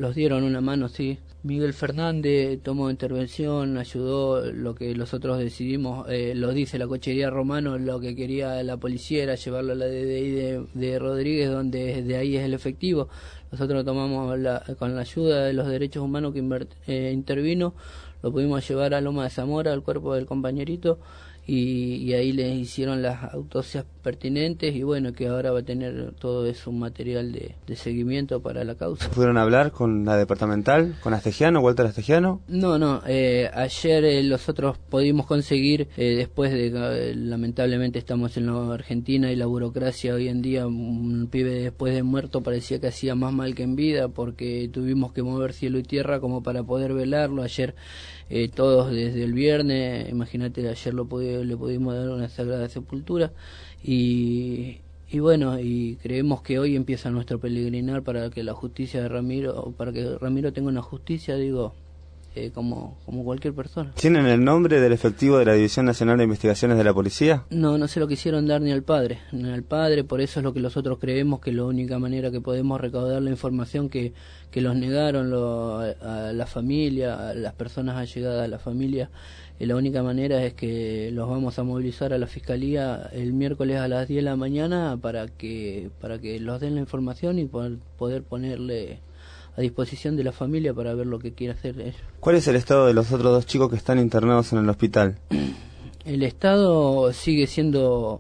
sí. Miguel Fernández tomó intervención, ayudó. Lo que nosotros decidimos, lo dice la cochería Romano, lo que quería la policía era llevarlo a la DDI de Rodríguez, donde de ahí es el efectivo. Nosotros tomamos con la ayuda de los derechos humanos que intervino, lo pudimos llevar a Loma de Zamora, al cuerpo del compañerito, y ahí les hicieron las autopsias pertinentes, y bueno, que ahora va a tener todo eso, un material de seguimiento para la causa. ¿Pudieron hablar con la departamental, con Astegiano, Walter Astegiano? No, ayer nosotros pudimos conseguir, después de lamentablemente estamos en la Argentina y la burocracia hoy en día, un pibe después de muerto parecía que hacía más mal que en vida, porque tuvimos que mover cielo y tierra como para poder velarlo. Ayer todos desde el viernes, imagínate, ayer le pudimos dar una sagrada sepultura, y bueno, y creemos que hoy empieza nuestro peregrinar para que la justicia de Ramiro, para que Ramiro tenga una justicia, digo, como cualquier persona. ¿Tienen el nombre del efectivo de la División Nacional de Investigaciones de la Policía? No se lo quisieron dar ni al padre, por eso es lo que nosotros creemos que la única manera que podemos recaudar la información que los negaron a la familia, a las personas allegadas a la familia, la única manera es que los vamos a movilizar a la Fiscalía el miércoles a las 10 de la mañana para que los den la información y poder ponerle a disposición de la familia para ver lo que quiere hacer ellos. ¿Cuál es el estado de los otros 2 chicos que están internados en el hospital? El estado sigue siendo,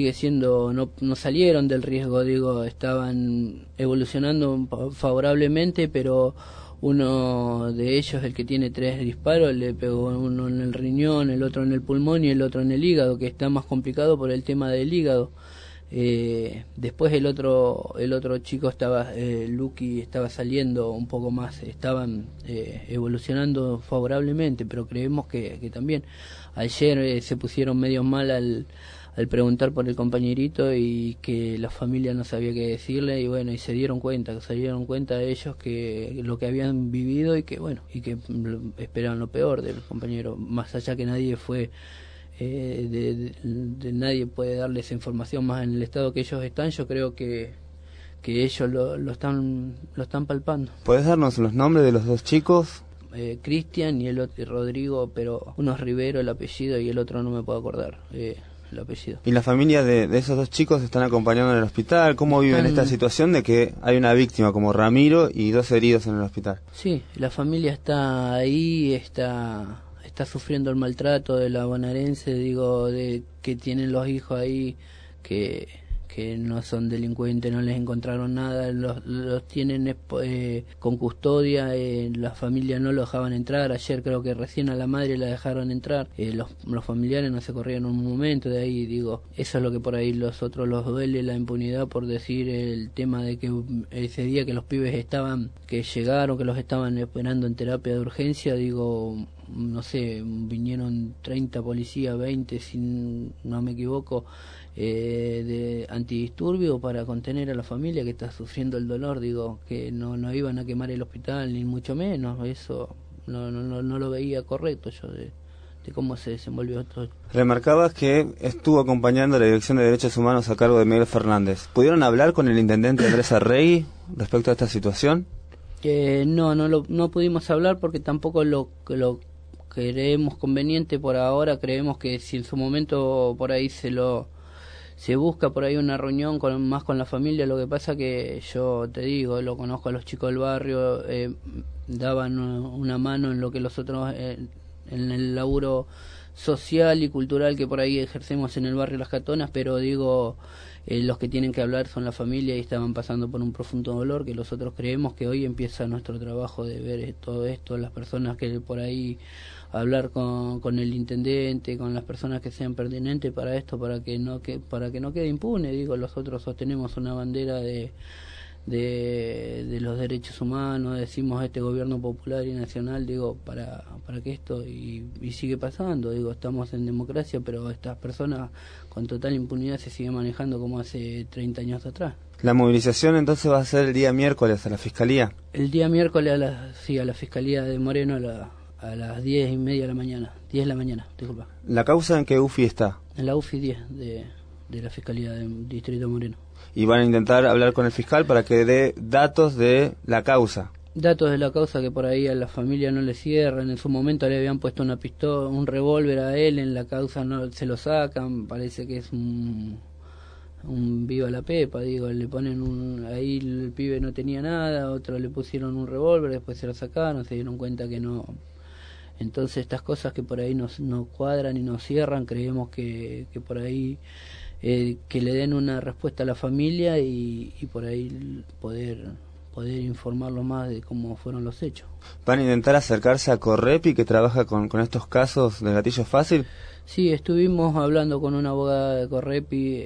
no salieron del riesgo, digo, estaban evolucionando favorablemente, pero uno de ellos, el que tiene 3 disparos, le pegó uno en el riñón, el otro en el pulmón y el otro en el hígado, que está más complicado por el tema del hígado. Después el otro chico estaba, Lucky, estaba saliendo un poco más, estaban evolucionando favorablemente, pero creemos que también ayer se pusieron medio mal al preguntar por el compañerito y que la familia no sabía qué decirle, y bueno, y se dieron cuenta ellos que lo que habían vivido y que bueno, y que esperaban lo peor del compañero, más allá que nadie fue de nadie puede darles esa información, más en el estado que ellos están. Yo creo que ellos lo están palpando. ¿Puedes darnos los nombres de los dos chicos? Cristian y el otro Rodrigo, pero uno es Rivero el apellido y el otro no me puedo acordar el apellido. ¿Y la familia de esos dos chicos están acompañando en el hospital? ¿Cómo viven esta situación de que hay una víctima como Ramiro y 2 heridos en el hospital? Sí, la familia está ahí, está sufriendo el maltrato de la bonaerense, digo, de que tienen los hijos ahí que no son delincuentes, no les encontraron nada, los tienen con custodia, la familia no lo dejaban entrar. Ayer creo que recién a la madre la dejaron entrar, los familiares no se corrían un momento de ahí. Digo, eso es lo que por ahí los otros los duele, la impunidad, por decir el tema de que ese día que los pibes que llegaron, que los estaban esperando en terapia de urgencia, digo, no sé, vinieron 30 policías, 20 si no me equivoco, de antidisturbio para contener a la familia que está sufriendo el dolor. Digo, que no iban a quemar el hospital ni mucho menos. Eso no lo veía correcto yo de cómo se desenvolvió todo. Remarcabas que estuvo acompañando la Dirección de Derechos Humanos a cargo de Miguel Fernández. ¿Pudieron hablar con el intendente Andrés Arregui respecto a esta situación? No pudimos hablar porque tampoco lo creemos conveniente por ahora. Creemos que si en su momento por ahí se busca por ahí una reunión más con la familia. Lo que pasa que yo te digo, lo conozco a los chicos del barrio, daban una mano en lo que los otros, en el laburo social y cultural que por ahí ejercemos en el barrio Las Catonas, pero digo, los que tienen que hablar son la familia y estaban pasando por un profundo dolor, que nosotros creemos que hoy empieza nuestro trabajo de ver todo esto, las personas que por ahí hablar con el intendente, con las personas que sean pertinentes para esto, para que no quede impune. Digo, nosotros sostenemos una bandera de los derechos humanos, decimos este gobierno popular y nacional, digo, para que esto y sigue pasando. Digo, estamos en democracia, pero estas personas con total impunidad se siguen manejando como hace 30 años atrás. ¿La movilización entonces va a ser el día miércoles a la Fiscalía? El día miércoles a la Fiscalía de Moreno a las 10:30 de la mañana, 10 de la mañana, disculpa. ¿La causa en qué UFI está? En la UFI 10 de la Fiscalía del Distrito Moreno. ¿Y van a intentar hablar con el fiscal para que dé datos de la causa? Datos de la causa que por ahí a la familia no le cierran. En su momento le habían puesto una pistola, un revólver a él, en la causa no se lo sacan, parece que es un viva la pepa, digo, le ponen ahí el pibe no tenía nada, otro le pusieron un revólver, después se lo sacaron, se dieron cuenta que no. Entonces estas cosas que por ahí no cuadran y no cierran, creemos que por ahí que le den una respuesta a la familia y por ahí poder informarlo más de cómo fueron los hechos. ¿Van a intentar acercarse a Correpi, que trabaja con estos casos de gatillo fácil? Sí, estuvimos hablando con una abogada de Correpi,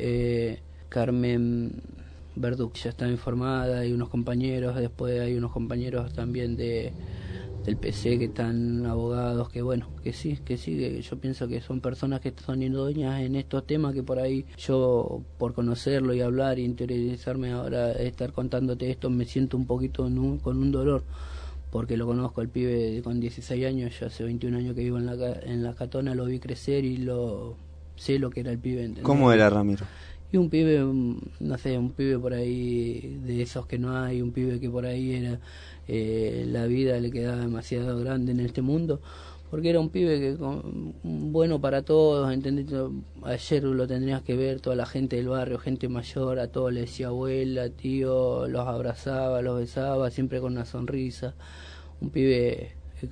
Carmen Verduc, ya está informada, y unos compañeros, después hay unos compañeros también del PC que están abogados, que bueno, que sí, que yo pienso que son personas que son idóneas en estos temas, que por ahí yo, por conocerlo y hablar y interiorizarme ahora, estar contándote esto, me siento un poquito con un dolor, porque lo conozco al pibe con 16 años, yo hace 21 años que vivo en la Catona, lo vi crecer y sé lo que era el pibe. ¿Entendés? ¿Cómo era Ramiro? Y un pibe, no sé, un pibe por ahí de esos que no hay, un pibe que por ahí era la vida le quedaba demasiado grande en este mundo, porque era un pibe que bueno para todos, ¿entendés? Ayer lo tendrías que ver, toda la gente del barrio, gente mayor, a todos le decía abuela, tío, los abrazaba, los besaba, siempre con una sonrisa, un pibe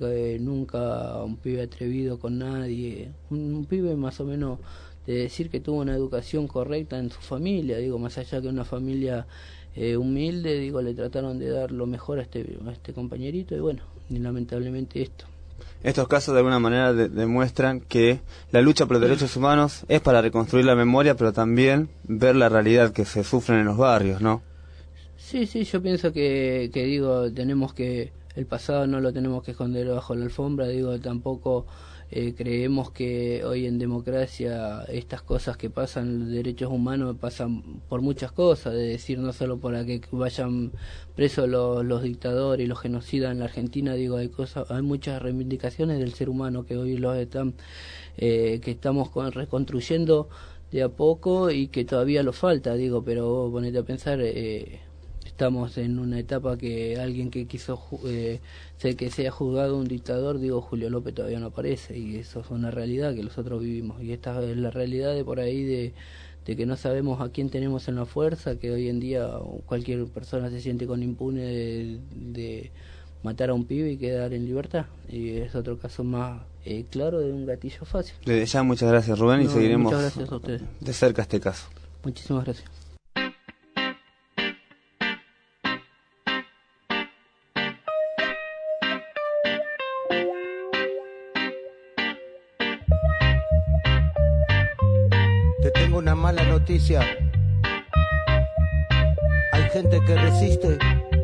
nunca, un pibe atrevido con nadie, un pibe más o menos de decir que tuvo una educación correcta en su familia, digo, más allá que una familia humilde, digo, le trataron de dar lo mejor a este compañerito y bueno, y lamentablemente esto. Estos casos de alguna manera demuestran que la lucha por los derechos humanos es para reconstruir la memoria, pero también ver la realidad que se sufren en los barrios, ¿no? Sí, yo pienso que digo, tenemos que el pasado no lo tenemos que esconder bajo la alfombra, digo, tampoco creemos que hoy en democracia estas cosas que pasan, los derechos humanos pasan por muchas cosas, de decir, no solo para que vayan presos los dictadores y los genocidas en la Argentina, digo, hay muchas reivindicaciones del ser humano que hoy los están que estamos reconstruyendo de a poco y que todavía lo falta, digo, pero vos ponete a pensar, estamos en una etapa que alguien que quiso que sea juzgado un dictador, digo, Julio López todavía no aparece, y eso es una realidad que nosotros vivimos, y esta es la realidad de por ahí de que no sabemos a quién tenemos en la fuerza, que hoy en día cualquier persona se siente con impune de matar a un pibe y quedar en libertad, y es otro caso más claro de un gatillo fácil. Desde ya muchas gracias, Rubén, y seguiremos muchas gracias a ustedes. De cerca este caso. Muchísimas gracias. Te tengo una mala noticia. Hay gente que resiste.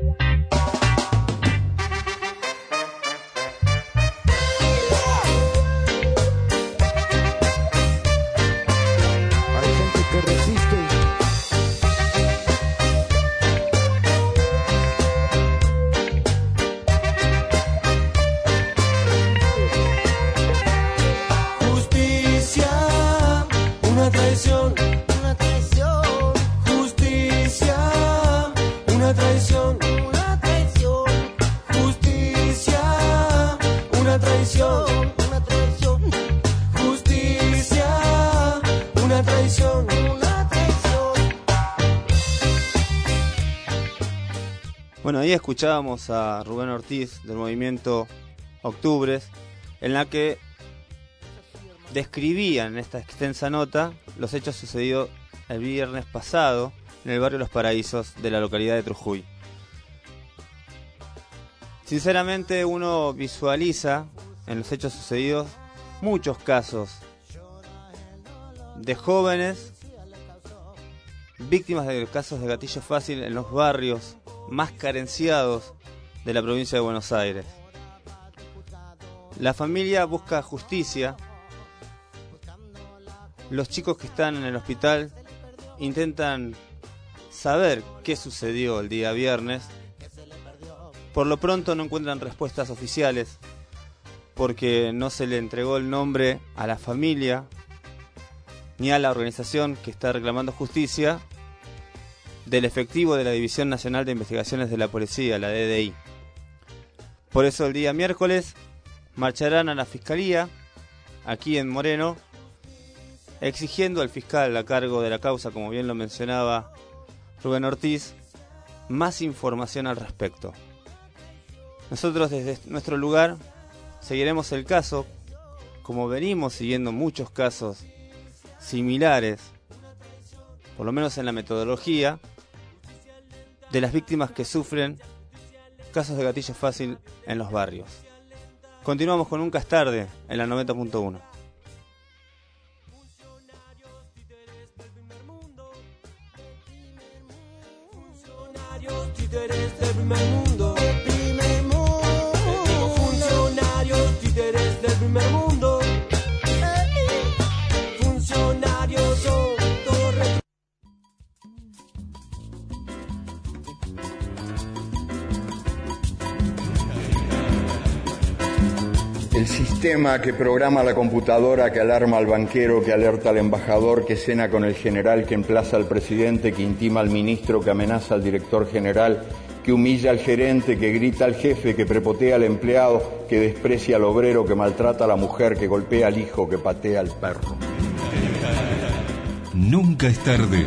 Bueno, ahí escuchábamos a Rubén Ortiz del movimiento Octubres, en la que describían en esta extensa nota los hechos sucedidos el viernes pasado en el barrio Los Paraísos de la localidad de Trujillo. Sinceramente, uno visualiza en los hechos sucedidos muchos casos de jóvenes víctimas de casos de gatillo fácil en los barrios más carenciados de la provincia de Buenos Aires. La familia busca justicia. Los chicos que están en el hospital intentan saber qué sucedió el día viernes. Por lo pronto no encuentran respuestas oficiales porque no se le entregó el nombre a la familia ni a la organización que está reclamando justicia del efectivo de la División Nacional de Investigaciones de la Policía, la DDI. Por eso el día miércoles marcharán a la Fiscalía, aquí en Moreno, exigiendo al fiscal a cargo de la causa, como bien lo mencionaba Rubén Ortiz, más información al respecto. Nosotros desde nuestro lugar seguiremos el caso, como venimos siguiendo muchos casos similares, por lo menos en la metodología, de las víctimas que sufren casos de gatillo fácil en los barrios. Continuamos con Nunca es tarde en la 90.1. Títeres del primer mundo, funcionarios títeres del primer mundo, funcionarios son todos El sistema que programa la computadora, que alarma al banquero, que alerta al embajador, que cena con el general, que emplaza al presidente, que intima al ministro, que amenaza al director general, que humilla al gerente, que grita al jefe, que prepotea al empleado, que desprecia al obrero, que maltrata a la mujer, que golpea al hijo, que patea al perro. Nunca es tarde.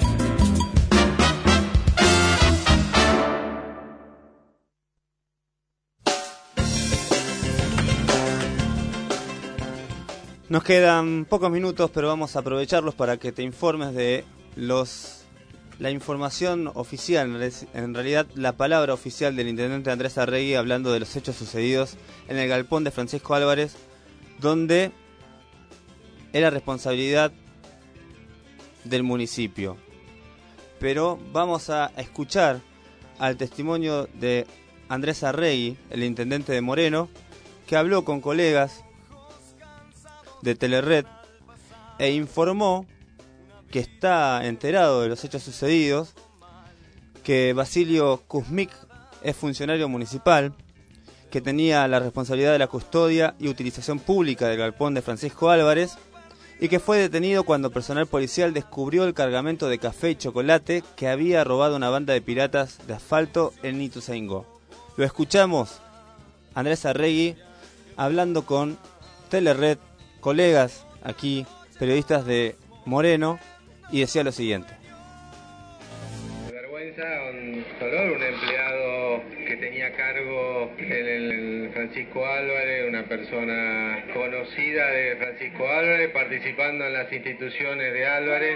Nos quedan pocos minutos, pero vamos a aprovecharlos para que te informes de la información oficial, en realidad la palabra oficial del intendente Andrés Arregui hablando de los hechos sucedidos en el galpón de Francisco Álvarez, donde era responsabilidad del municipio. Pero vamos a escuchar al testimonio de Andrés Arregui, el intendente de Moreno, que habló con colegas de Telered e informó que está enterado de los hechos sucedidos, que Basilio Kuzmik es funcionario municipal, que tenía la responsabilidad de la custodia y utilización pública del galpón de Francisco Álvarez y que fue detenido cuando personal policial descubrió el cargamento de café y chocolate que había robado una banda de piratas de asfalto en Ituzaingó. Lo escuchamos, Andrés Arregui, hablando con Telered, colegas aquí, periodistas de Moreno, y decía lo siguiente. Vergüenza, un dolor, un empleado que tenía a cargo el Francisco Álvarez, una persona conocida de Francisco Álvarez, participando en las instituciones de Álvarez,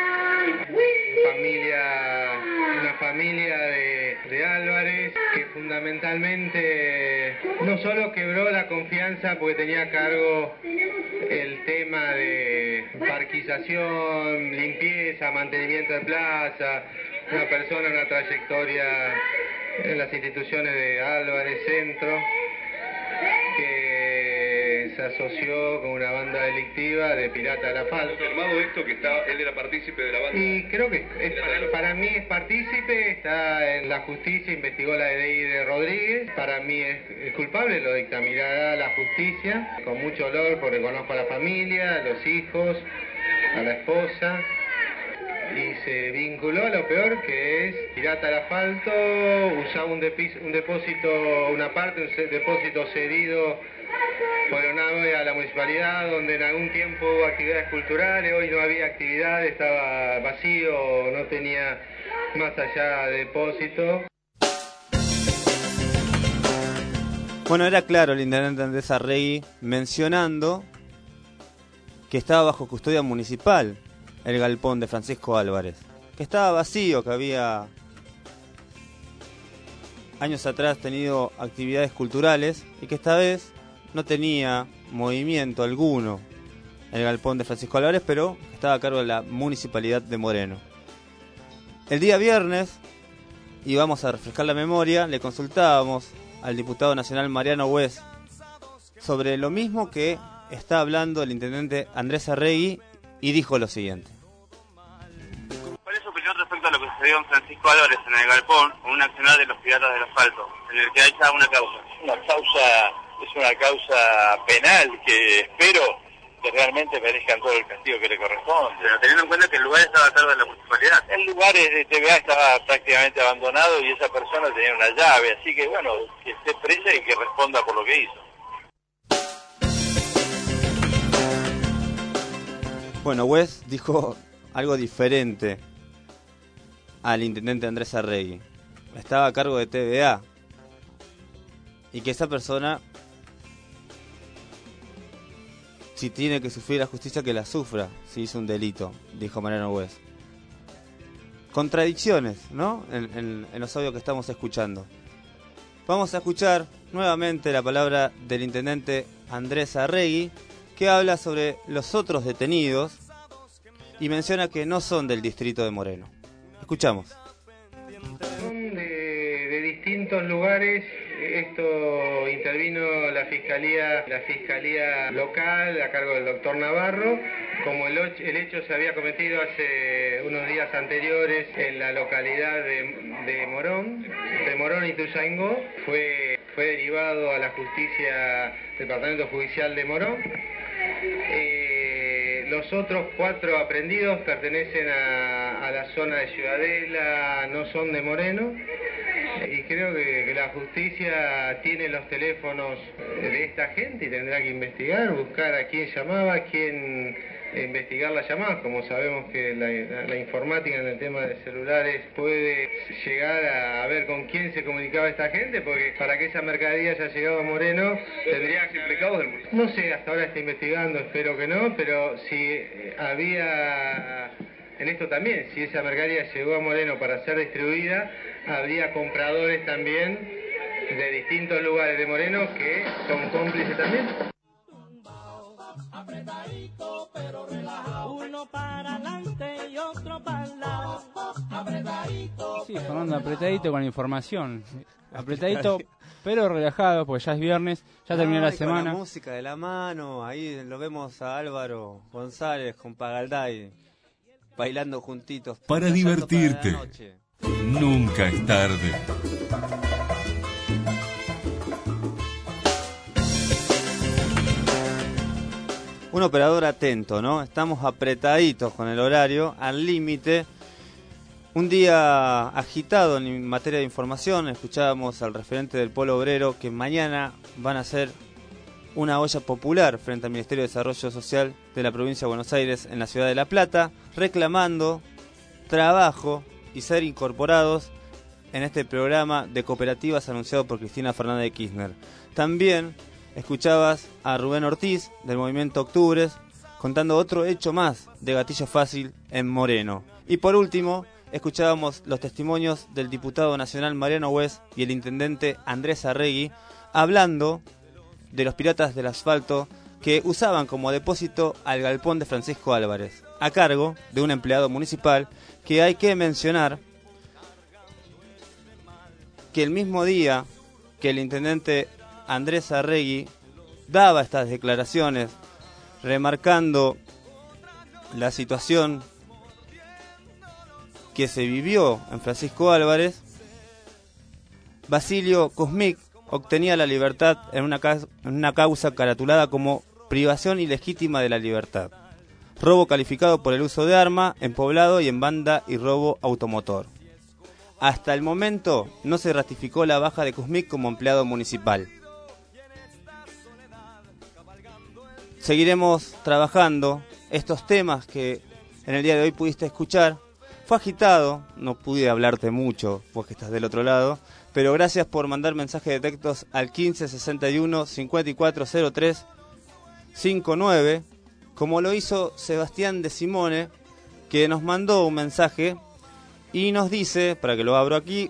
una familia de Álvarez que fundamentalmente no solo quebró la confianza porque tenía a cargo el tema de parquización, limpieza, mantenimiento de plaza, una persona, una trayectoria en las instituciones de Álvarez Centro, que se asoció con una banda delictiva de pirata del asfalto. ¿Confirmado esto que él era partícipe de la banda? Y creo que para mí es partícipe, está en la justicia, investigó la DI de Rodríguez, para mí es culpable, lo dictaminará la justicia, con mucho dolor porque conozco a la familia, a los hijos, a la esposa. Y se vinculó a lo peor, que es pirata al asfalto, usaba un depósito, un depósito cedido por ONAVE a la municipalidad, donde en algún tiempo hubo actividades culturales, hoy no había actividad, estaba vacío, no tenía más allá de depósito. Bueno, era claro el intendente Andrés Arregui mencionando que estaba bajo custodia municipal el galpón de Francisco Álvarez, que estaba vacío, que había años atrás tenido actividades culturales y que esta vez no tenía movimiento alguno en el galpón de Francisco Álvarez, pero estaba a cargo de la municipalidad de Moreno. El día viernes, y vamos a refrescar la memoria, le consultábamos al diputado nacional Mariano Wes sobre lo mismo que está hablando el intendente Andrés Arregui, y dijo lo siguiente. ¿Cuál es su opinión respecto a lo que sucedió en Francisco Álvarez en el galpón con un accionar de los piratas del asfalto, en el que hay ya una causa? Es una causa penal que espero que realmente merezcan todo el castigo que le corresponde. Pero teniendo en cuenta que el lugar estaba a cargo de la municipalidad. El lugar de TVA estaba prácticamente abandonado y esa persona tenía una llave, así que bueno, que esté presa y que responda por lo que hizo. Bueno, Wes dijo algo diferente al intendente Andrés Arregui. Estaba a cargo de TVA y que esa persona, si tiene que sufrir la justicia, que la sufra si hizo un delito, dijo Mariano Wes. Contradicciones, ¿no? En los audios que estamos escuchando. Vamos a escuchar nuevamente la palabra del intendente Andrés Arregui, que habla sobre los otros detenidos y menciona que no son del distrito de Moreno. Escuchamos. Son de distintos lugares. Esto intervino la fiscalía local a cargo del doctor Navarro. Como el hecho se había cometido hace unos días anteriores en la localidad de Morón y Ituzaingó, fue derivado a la justicia, Departamento Judicial de Morón. Los otros 4 aprehendidos pertenecen a la zona de Ciudadela, no son de Moreno, y creo que la justicia tiene los teléfonos de esta gente y tendrá que investigar, buscar a quién llamaba, investigar las llamadas. Como sabemos que la informática en el tema de celulares puede llegar a ver con quién se comunicaba esta gente, porque para que esa mercadería haya llegado a Moreno tendría que implicados del municipio. No sé, hasta ahora está investigando, espero que no, pero si había en esto también, si esa mercadería llegó a Moreno para ser distribuida, habría compradores también de distintos lugares de Moreno que son cómplices también. Apretadito pero relajado, uno para adelante y otro para el lado. Apretadito. Sí, Fernando, apretadito con la información. apretadito, pero relajado, porque ya es viernes, ya terminó la semana. Con la música de la mano, ahí lo vemos a Álvaro González con Pagalday bailando juntitos. Para divertirte. Nunca es tarde. Un operador atento, ¿no? Estamos apretaditos con el horario, al límite. Un día agitado en materia de información. Escuchábamos al referente del Polo Obrero que mañana van a hacer una olla popular frente al Ministerio de Desarrollo Social de la provincia de Buenos Aires en la ciudad de La Plata, reclamando trabajo y ser incorporados en este programa de cooperativas anunciado por Cristina Fernández de Kirchner. También escuchabas a Rubén Ortiz del Movimiento Octubres contando otro hecho más de gatillo fácil en Moreno. Y por último, escuchábamos los testimonios del diputado nacional Mariano West y el intendente Andrés Arregui hablando de los piratas del asfalto que usaban como depósito al galpón de Francisco Álvarez, a cargo de un empleado municipal que hay que mencionar que el mismo día que el intendente Andrés Arregui daba estas declaraciones remarcando la situación que se vivió en Francisco Álvarez, Basilio Kuzmík obtenía la libertad en una causa caratulada como privación ilegítima de la libertad, robo calificado por el uso de arma en poblado y en banda y robo automotor. Hasta el momento no se ratificó la baja de Kuzmík como empleado municipal. Seguiremos trabajando estos temas que en el día de hoy pudiste escuchar. Fue agitado, no pude hablarte mucho, vos que estás del otro lado, pero gracias por mandar mensajes de textos al 1561 5403 59, como lo hizo Sebastián de Simone, que nos mandó un mensaje y nos dice, para que lo abro aquí: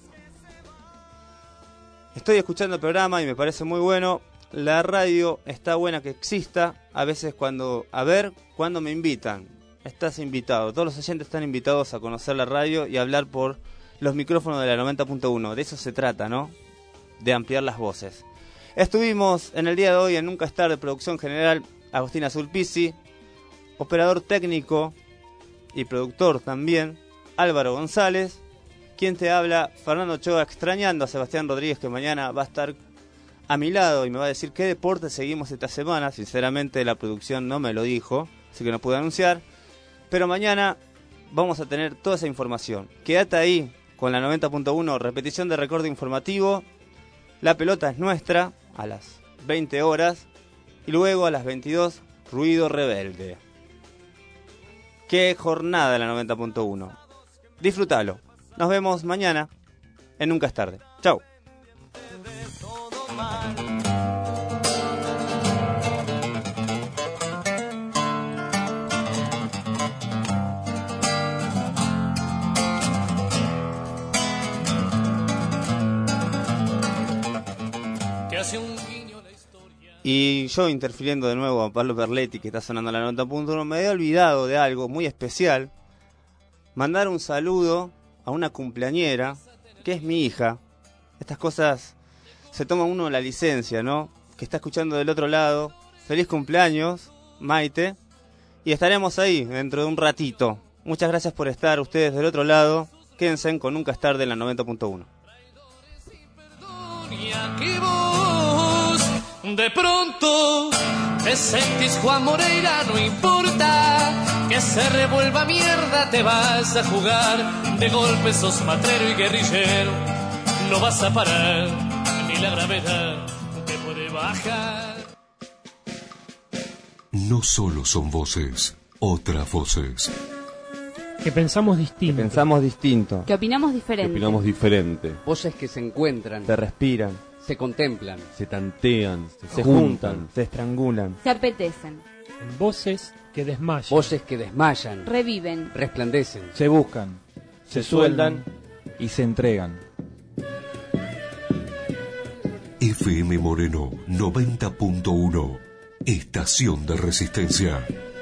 estoy escuchando el programa y me parece muy bueno. La radio está buena que exista. A veces cuando me invitan. Estás invitado. Todos los oyentes están invitados a conocer la radio y a hablar por los micrófonos de la 90.1. De eso se trata, ¿no? De ampliar las voces. Estuvimos en el día de hoy en Nunca es tarde, producción general, Agostina Sulpici, operador técnico y productor también, Álvaro González, quien te habla, Fernando Ochoa, extrañando a Sebastián Rodríguez, que mañana va a estar a mi lado y me va a decir qué deporte seguimos esta semana. Sinceramente la producción no me lo dijo, así que no pude anunciar, pero mañana vamos a tener toda esa información. Quédate ahí con la 90.1, repetición de recorte informativo. La pelota es nuestra a las 20 horas y luego a las 22, Ruido Rebelde. Qué jornada la 90.1. Disfrútalo. Nos vemos mañana en Nunca es tarde. Chau. Y yo interfiriendo de nuevo a Pablo Perletti, que está sonando la 90.1, me había olvidado de algo muy especial. Mandar un saludo a una cumpleañera, que es mi hija. Estas cosas se toma uno la licencia, ¿no? Que está escuchando del otro lado. Feliz cumpleaños, Maite. Y estaremos ahí dentro de un ratito. Muchas gracias por estar ustedes del otro lado. Quédense con Nunca es tarde en la 90.1. De pronto te sentís Juan Moreira, no importa que se revuelva mierda, te vas a jugar. De golpe sos matrero y guerrillero, no vas a parar, ni la gravedad te puede bajar. No solo son voces, otras voces. Que pensamos distinto. Que opinamos diferente. Voces que se encuentran, se respiran, se contemplan, se tantean, se juntan, se estrangulan, se apetecen. Voces que desmayan. Voces que desmayan, reviven, resplandecen, se buscan, se sueldan y se entregan. FM Moreno 90.1, Estación de Resistencia.